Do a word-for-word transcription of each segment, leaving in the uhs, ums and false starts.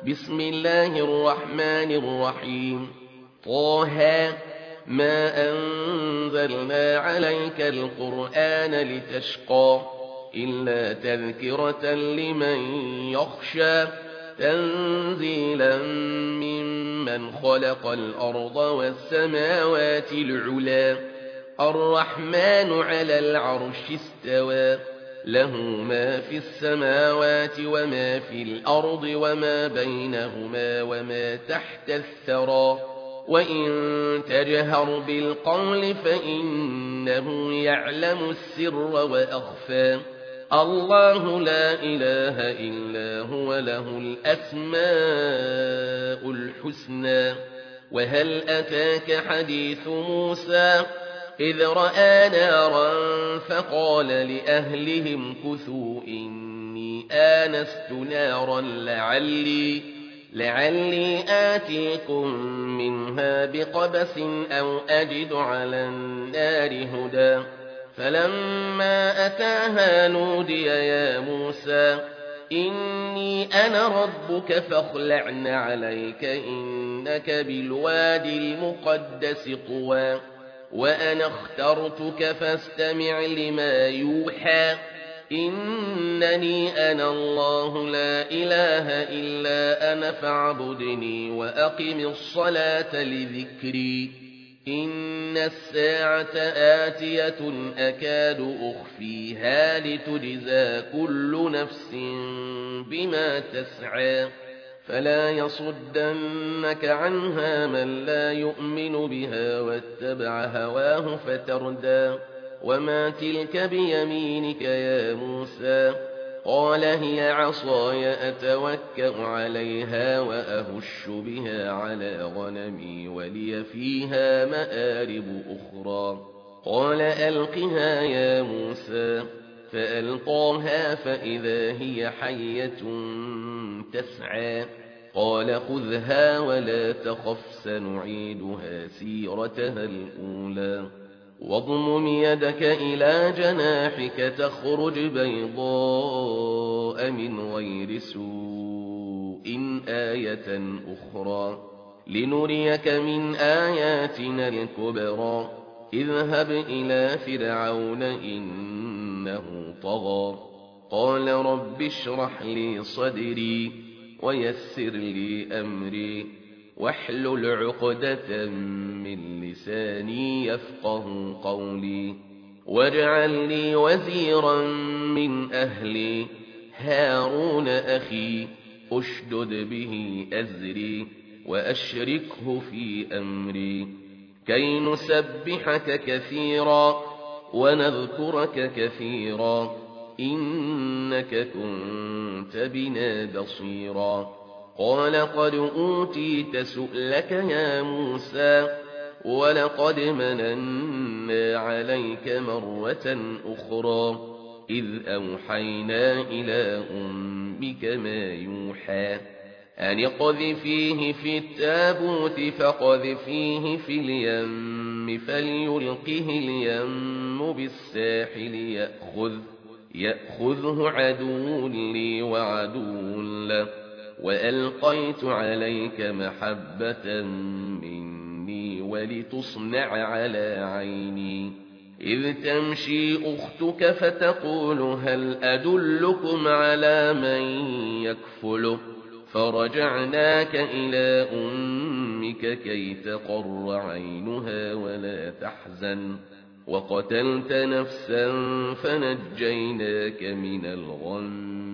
بسم الله الرحمن الرحيم. طه ما أنزلنا عليك القرآن لتشقى إلا تذكرة لمن يخشى تنزيلا ممن خلق الأرض والسماوات العلا الرحمن على العرش استوى له ما في السماوات وما في الأرض وما بينهما وما تحت الثرى وإن تجهر بالقول فإنه يعلم السر وأخفى الله لا إله إلا هو له الأسماء الحسنى. وهل أتاك حديث موسى إذ رأى نارا فقال لأهلهم كثوا إني آنست نارا لعلي, لعلي آتيكم منها بقبس أو أجد على النار هدى فلما أتاها نودي يا موسى إني أنا ربك فاخلعن عليك إنك بالوادي المقدس طوى وأنا اخترتك فاستمع لما يوحى إنني أنا الله لا إله إلا أنا فاعبدني وأقم الصلاة لذكري إن الساعة آتية أكاد أخفيها لتجزى كل نفس بما تسعى فلا يصدنك عنها من لا يؤمن بها واتبع هواه فتردى وما تلك بيمينك يا موسى قال هي عصاي أتوكأ عليها وأهش بها على غنمي ولي فيها مآرب أخرى قال ألقها يا موسى فألقاها فإذا هي حية تسعى قال خذها ولا تخف سنعيدها سيرتها الأولى واضمم يدك إلى جناحك تخرج بيضاء من غير سوء آية أخرى لنريك من آياتنا الكبرى اذهب إلى فرعون إنه طغى قال رب اشرح لي صدري ويسر لي أمري واحلل عقدة من لساني يفقه قولي واجعل لي وزيرا من أهلي هارون أخي أشدد به أزري وأشركه في أمري كي نسبحك كثيرا ونذكرك كثيرا إنك كنت بنا بصيرا قال قد أوتيت سؤلك يا موسى ولقد مننا عليك مرة أخرى إذ أوحينا إلى أمك ما يوحى أن اقذفيه في التابوت فقذفيه في اليم فليلقه اليم بالساحل يأخذ يأخذه عدو لي وعدو له وألقيت عليك محبة مني ولتصنع على عيني إذ تمشي أختك فتقول هل أدلكم على من يكفله فرجعناك إلى أمك كي تقر عينها ولا تحزن وقتلت نفسا فنجيناك من الغم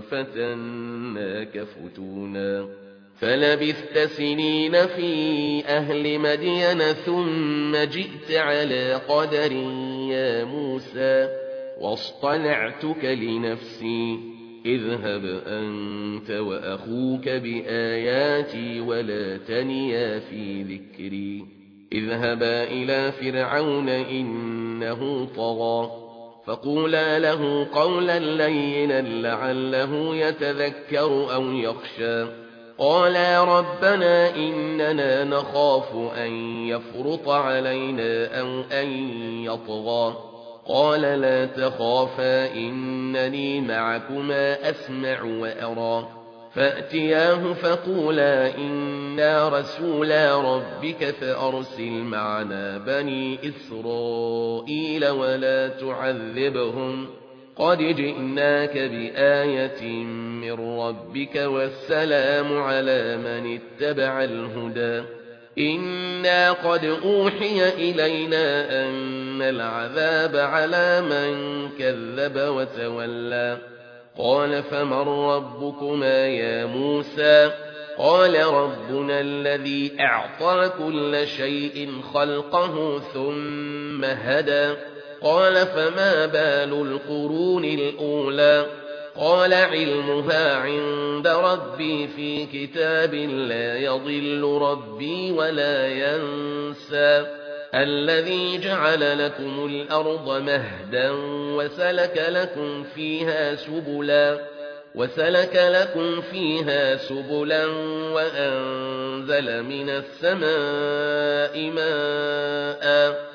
وفتناك فتونا فلبثت سنين في أهل مدين ثم جئت على قدر يا موسى واصطنعتك لنفسي اذهب أنت وأخوك بآياتي ولا تنيا في ذكري اذهبا إلى فرعون إنه طغى فقولا له قولا لينا لعله يتذكر أو يخشى قالا ربنا إننا نخاف أن يفرط علينا أو أن يطغى قال لا تخافا إنني معكما أسمع وأرى فأتياه فقولا إنا رسولا ربك فأرسل معنا بني إسرائيل ولا تعذبهم قد جئناك بآية من ربك والسلام على من اتبع الهدى إنا قد أوحي إلينا أن العذاب على من كذب وتولى قال فمن ربكما يا موسى قال ربنا الذي أعطى كل شيء خلقه ثم هدى قال فما بال القرون الأولى قال علمها عند ربي في كتاب لا يضل ربي ولا ينسى الذي جعل لكم الأرض مهدا وسلك لكم فيها سبلا وسلك لكم فيها سبلا وأنزل من السماء ماء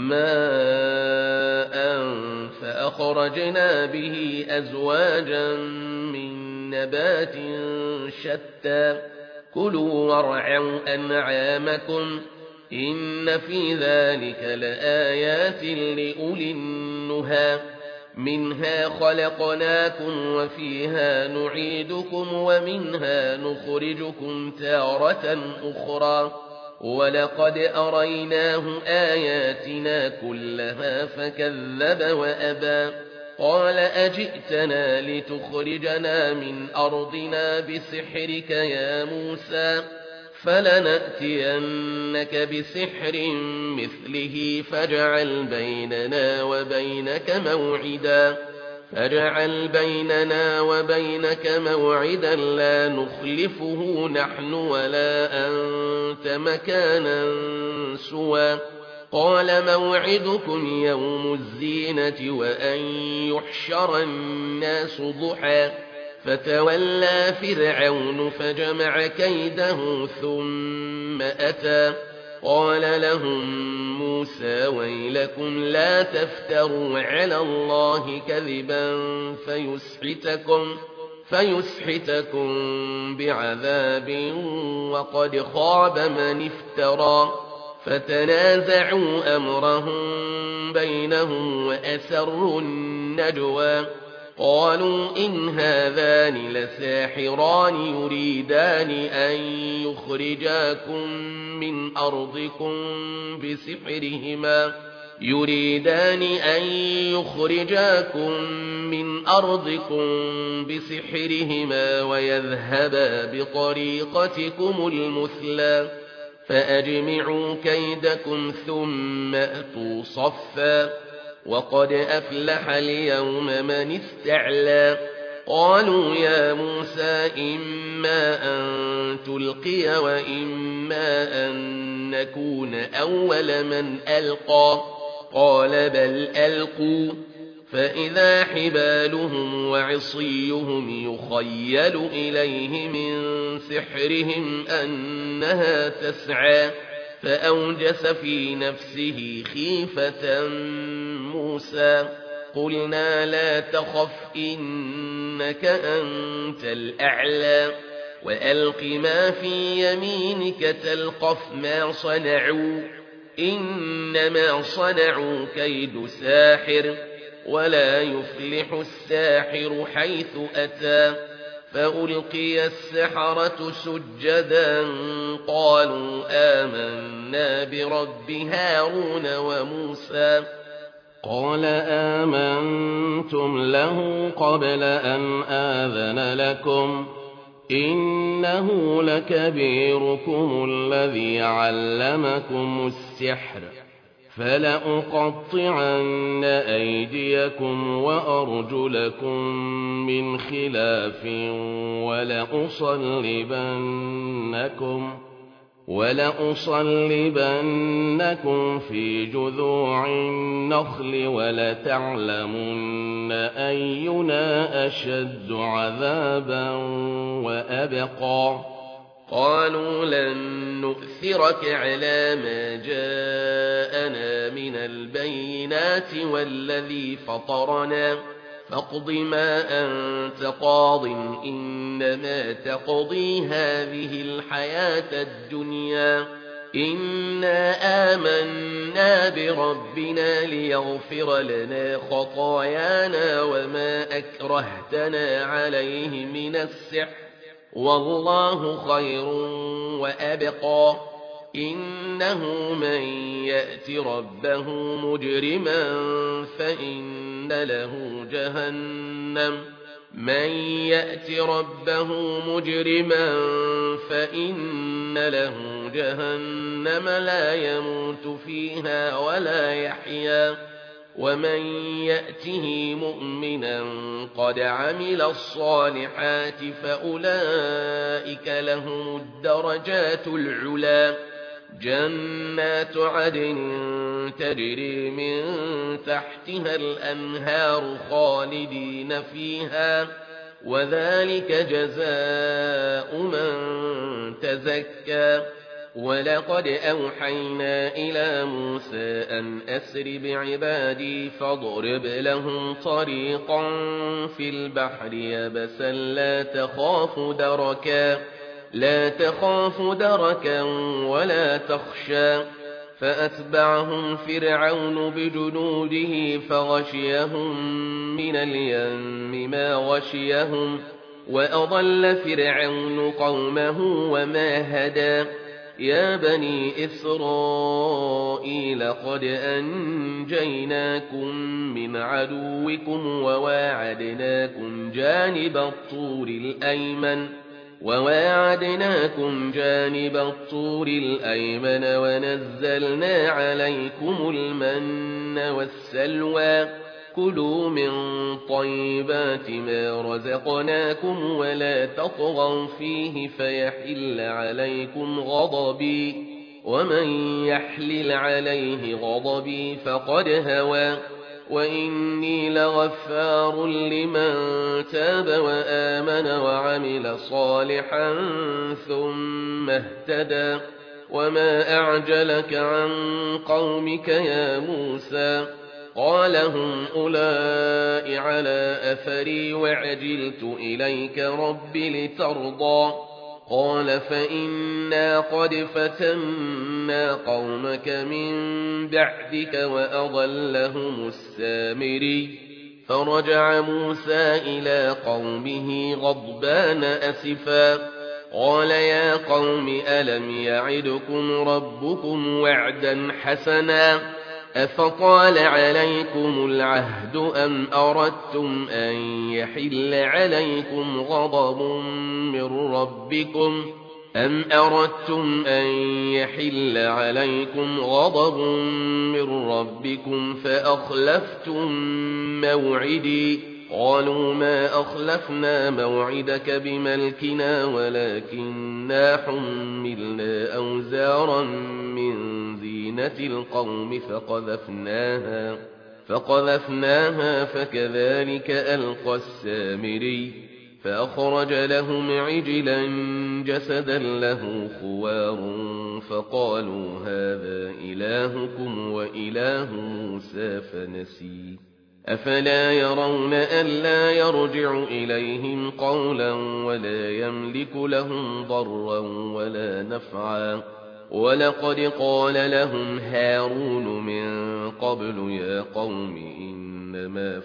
ماء فأخرجنا به أزواجا من نبات شتى كلوا وارعوا أنعامكم إن في ذلك لآيات لأولي النهى منها خلقناكم وفيها نعيدكم ومنها نخرجكم تارة أخرى ولقد أريناه آياتنا كلها فكذب وأبى قال أجئتنا لتخرجنا من أرضنا بسحرك يا موسى فلنأتينك بسحر مثله فاجعل بيننا وبينك موعدا فاجعل بيننا وبينك موعدا لا نخلفه نحن ولا أنت مكانا سوى قال موعدكم يوم الزينة وأن يحشر الناس ضحى فتولى فرعون فجمع كيده ثم أتى قال لهم موسى ويلكم لا تفتروا على الله كذبا فيسحتكم, فيسحتكم بعذاب وقد خاب من افترى فتنازعوا أمرهم بينهم وأسروا النجوى قالوا إن هذان لساحران يريدان أن يخرجاكم من أرضكم بسحرهما يريدان أن يخرجاكم من أرضكم بسحرهما ويذهبا بطريقتكم المثلى فأجمعوا كيدكم ثم أتوا صفا وقد أفلح اليوم من استعلى قالوا يا موسى إما أن تلقي وإما أن نكون أول من ألقى قال بل ألقوا فإذا حبالهم وعصيهم يخيل إليه من سحرهم أنها تسعى فأوجس في نفسه خيفة موسى قلنا لا تخف إنك أنت الأعلى وألق ما في يمينك تلقف ما صنعوا إنما صنعوا كيد ساحر ولا يفلح الساحر حيث أتى فألقي السحرة سجدا قالوا آمنا برب هارون وموسى قال آمنتم له قبل أن آذن لكم إنه لكبيركم الذي علمكم السحر فلأقطعن أيديكم وأرجلكم من خلاف ولأصلبنكم ولأصلبنكم في جذوع النخل ولتعلمن أينا أشد عذابا وأبقى قالوا لن نؤثرك على ما جاءنا من البينات والذي فطرنا فاقض ما أنت قاض إنما تقضي هذه الحياة الدنيا إنا آمنا بربنا ليغفر لنا خطايانا وما أكرهتنا عليه من السحر والله خير وأبقى إنه من يأت ربه مجرما فإن له جهنم من يأت ربه مجرما فإن له جهنم لا يموت فيها ولا يحيا ومن يأته مؤمنا قد عمل الصالحات فأولئك لهم الدرجات العلى جنات عدن تجري من تحتها الأنهار خالدين فيها وذلك جزاء من تزكى ولقد أوحينا إلى موسى أن أسر بعبادي فاضرب لهم طريقا في البحر يبسا لا تخاف دركا لا تخاف دركا ولا تخشى فأتبعهم فرعون بجنوده فغشيهم من اليم ما غشيهم وأضل فرعون قومه وما هدى يا بني إسرائيل قد أنجيناكم من عدوكم وواعدناكم جانب الطور الأيمن وواعدناكم جانب الطور الأيمن ونزلنا عليكم المن والسلوى كلوا من طيبات ما رزقناكم ولا تطغوا فيه فيحل عليكم غضبي ومن يحلل عليه غضبي فقد هوى وإني لغفار لمن تاب وآمن وعمل صالحا ثم اهتدى وما أعجلك عن قومك يا موسى قال هم أولئك على أثري وعجلت إليك رب لترضى قال فإنا قد فتنا قومك من بعدك وأضلهم السامري فرجع موسى إلى قومه غضبان أسفا قال يا قوم ألم يعدكم ربكم وعدا حسنا أفطال عليكم العهد أم أردتم أن يحل عليكم غضب من ربكم أم أردتم أن يحل عليكم غضب من ربكم فأخلفتم موعدي قالوا ما أخلفنا موعدك بملكنا ولكننا حملنا أوزارا من زينة القوم فقذفناها فقذفناها فكذلك ألقى السامري فأخرج لهم عجلا جسدا له خوار فقالوا هذا إلهكم وإله موسى فنسي أفلا يرون ألا يرجع إليهم قولا ولا يملك لهم ضرا ولا نفعا ولقد قال لهم هارون من قبل يا قوم إنما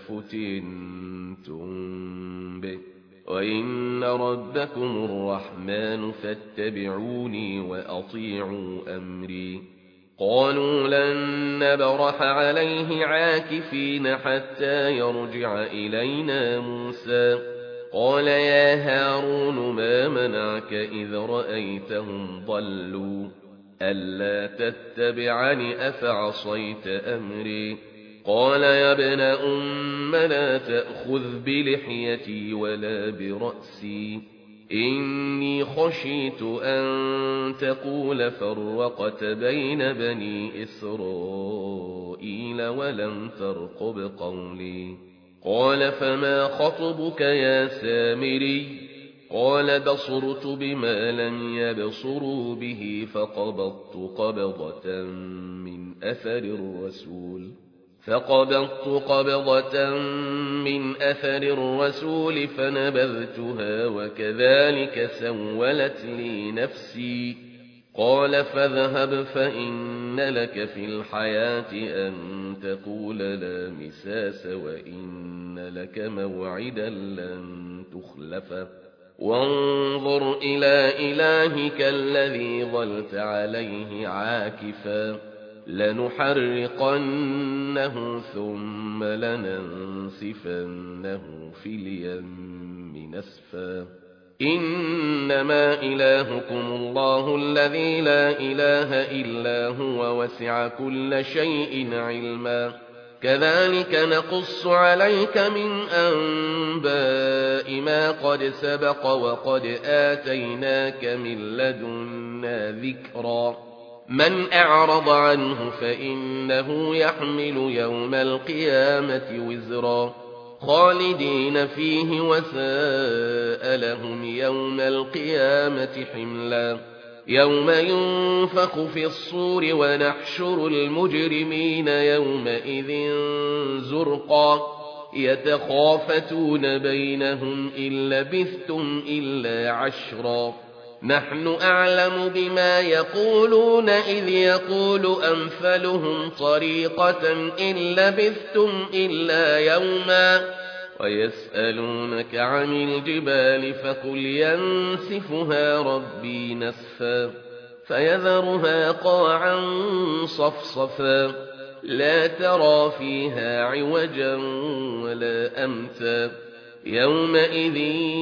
فتنتم به وإن ربكم الرحمن فاتبعوني وأطيعوا أمري قالوا لن نبرح عليه عاكفين حتى يرجع إلينا موسى قال يا هارون ما منعك إذ رأيتهم ضلوا ألا تتبعني أفعصيت أمري قال يا ابن أم لا تأخذ بلحيتي ولا برأسي إني خشيت أن تقول فرقت بين بني إسرائيل ولم ترقب قولي قال فما خطبك يا سامري قال بصرت بما لم يبصروا به فقبضت قبضة من أثر الرسول فقبضت قبضة من أثر الرسول فنبذتها وكذلك سولت لي نفسي. قال فاذهب فإن لك في الحياة أن تقول لا مساس وإن لك موعدا لن تخلفه وانظر إلى إلهك الذي ظلت عليه عاكفا لنحرقنه ثم لننسفنه في اليم نسفا إنما إلهكم الله الذي لا إله إلا هو وسع كل شيء علما كذلك نقص عليك من أنباء ما قد سبق وقد آتيناك من لدنا ذكرا من أعرض عنه فإنه يحمل يوم القيامة وزرا خالدين فيه وساء لهم يوم القيامة حملا يوم ينفخ في الصور ونحشر المجرمين يومئذ زرقا يتخافتون بينهم إن لبثتم إلا عشرا نحن أعلم بما يقولون إذ يقول أمثلهم طريقة إن لبثتم إلا يوما ويسألونك عن الجبال فقل ينسفها ربي نسفا فيذرها قاعا صفصفا لا ترى فيها عوجا ولا أمتا يومئذ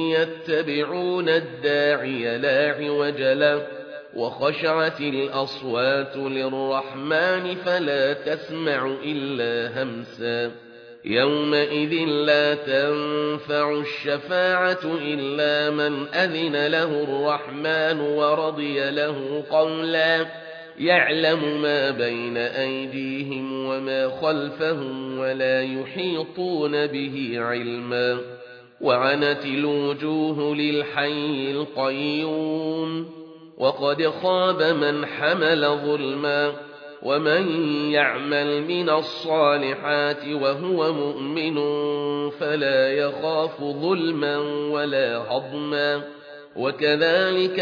يتبعون الداعي لا عوج له وخشعت الأصوات للرحمن فلا تسمع إلا همسا يومئذ لا تنفع الشفاعة إلا من أذن له الرحمن ورضي له قولا يعلم ما بين أيديهم وما خلفهم ولا يحيطون به علما وعنت الوجوه للحي القيوم وقد خاب من حمل ظلما ومن يعمل من الصالحات وهو مؤمن فلا يخاف ظلما ولا هضما وكذلك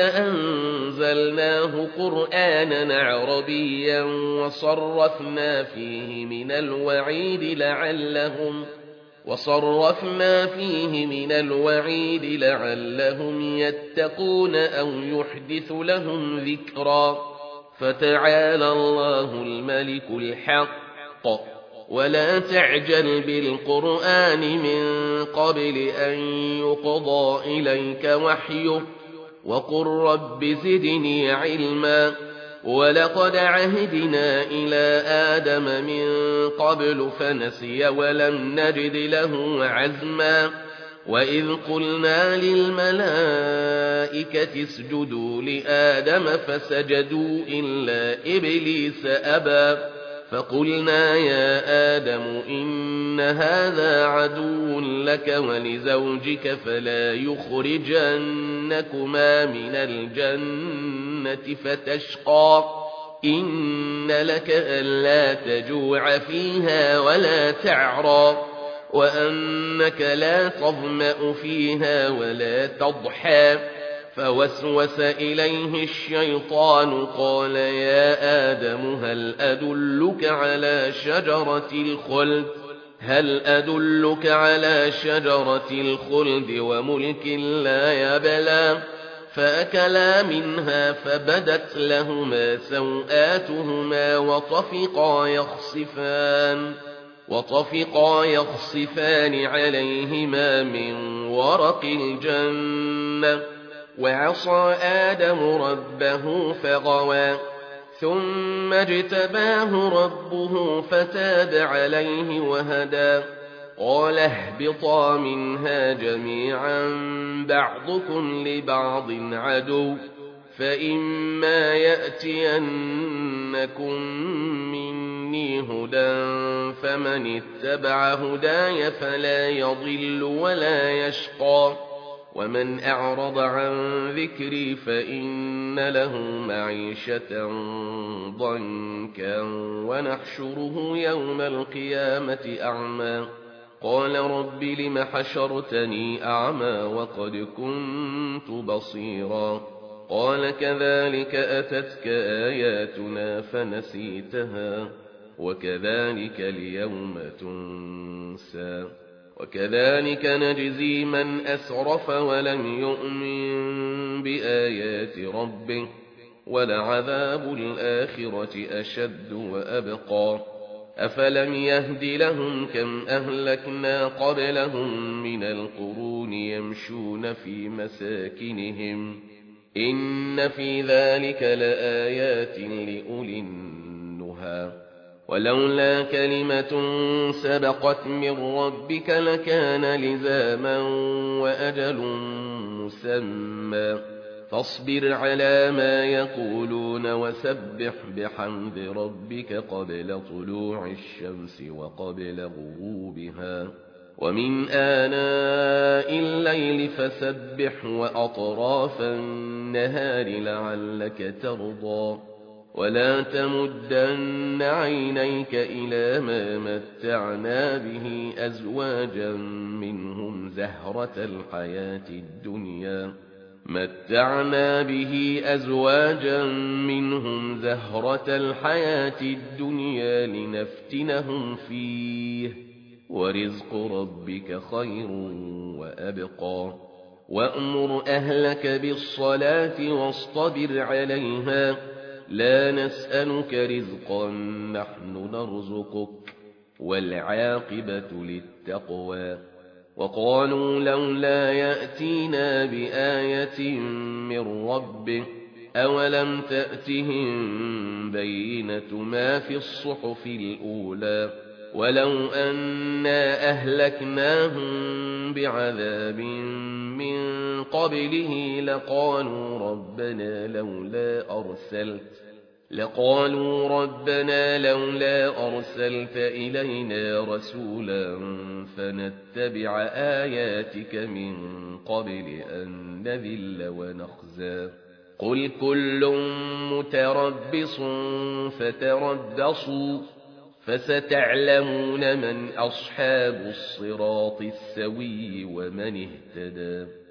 أنزلناه قرآنا عربيا وصرفنا فيه من الوعيد لعلهم وصرفنا فيه من الوعيد لعلهم يتقون أو يحدث لهم ذكرا فتعالى الله الملك الحق ولا تعجل بالقرآن من قبل أن يقضى إليك وحيه وقل رب زدني علما ولقد عهدنا إلى آدم من قبل فنسي ولم نجد له عزما وإذ قلنا للملائكة اسجدوا لآدم فسجدوا إلا إبليس أبى فقلنا يا آدم إن هذا عدو لك ولزوجك فلا يخرجنكما من الجنة فتشقى إن لك ألا تجوع فيها ولا تعرى وأنك لا تظمأ فيها ولا تضحى فوسوس إليه الشيطان قال يا آدم هل أدلك على شجرة الخلد هل أدلك على شجرة الخلد وملك لا يبلى فأكلا منها فبدت لهما سوآتهما وطفقا يخصفان وطفقا يخصفان عليهما من ورق الجنة وعصى آدم ربه فغوى ثم اجتباه ربه فتاب عليه وهدى قال اهبطا منها جميعا بعضكم لبعض عدو فإما يأتينكم مني هدى فمن اتبع هداي فلا يضل ولا يشقى ومن أعرض عن ذكري فإن له معيشة ضنكا ونحشره يوم القيامة أعمى قال رب لم حشرتني أعمى وقد كنت بصيرا قال كذلك أتتك آياتنا فنسيتها وكذلك اليوم تنسى وكذلك نجزي من أسرف ولم يؤمن بآيات ربه ولعذاب الآخرة أشد وأبقى أفلم يهد لهم كم أهلكنا قبلهم من القرون يمشون في مساكنهم إن في ذلك لآيات لأولي النهى ولولا كلمة سبقت من ربك لكان لزاما وأجل مسمى فاصبر على ما يقولون وسبح بحمد ربك قبل طلوع الشمس وقبل غروبها ومن آناء الليل فسبح وأطراف النهار لعلك ترضى ولا تمدن عينيك إلى ما متعنا به أزواجا منهم زهرة الحياة الدنيا متعنا به أزواجا منهم زهرة الحياة الدنيا لنفتنهم فيه ورزق ربك خير وأبقى وأمر أهلك بالصلاة واصطبر عليها لا نسألك رزقا نحن نرزقك والعاقبة للتقوى وقالوا لولا يأتينا بآية من ربه أولم تأتهم بينة ما في الصحف الأولى ولو أنا أهلكناهم بعذاب من قبله لقالوا ربنا لولا أرسلت لقالوا ربنا لولا أرسلت إلينا رسولا فنتبع آياتك من قبل أن نذل ونخزى قل كل متربص فتربصوا فستعلمون من أصحاب الصراط السوي ومن اهتدى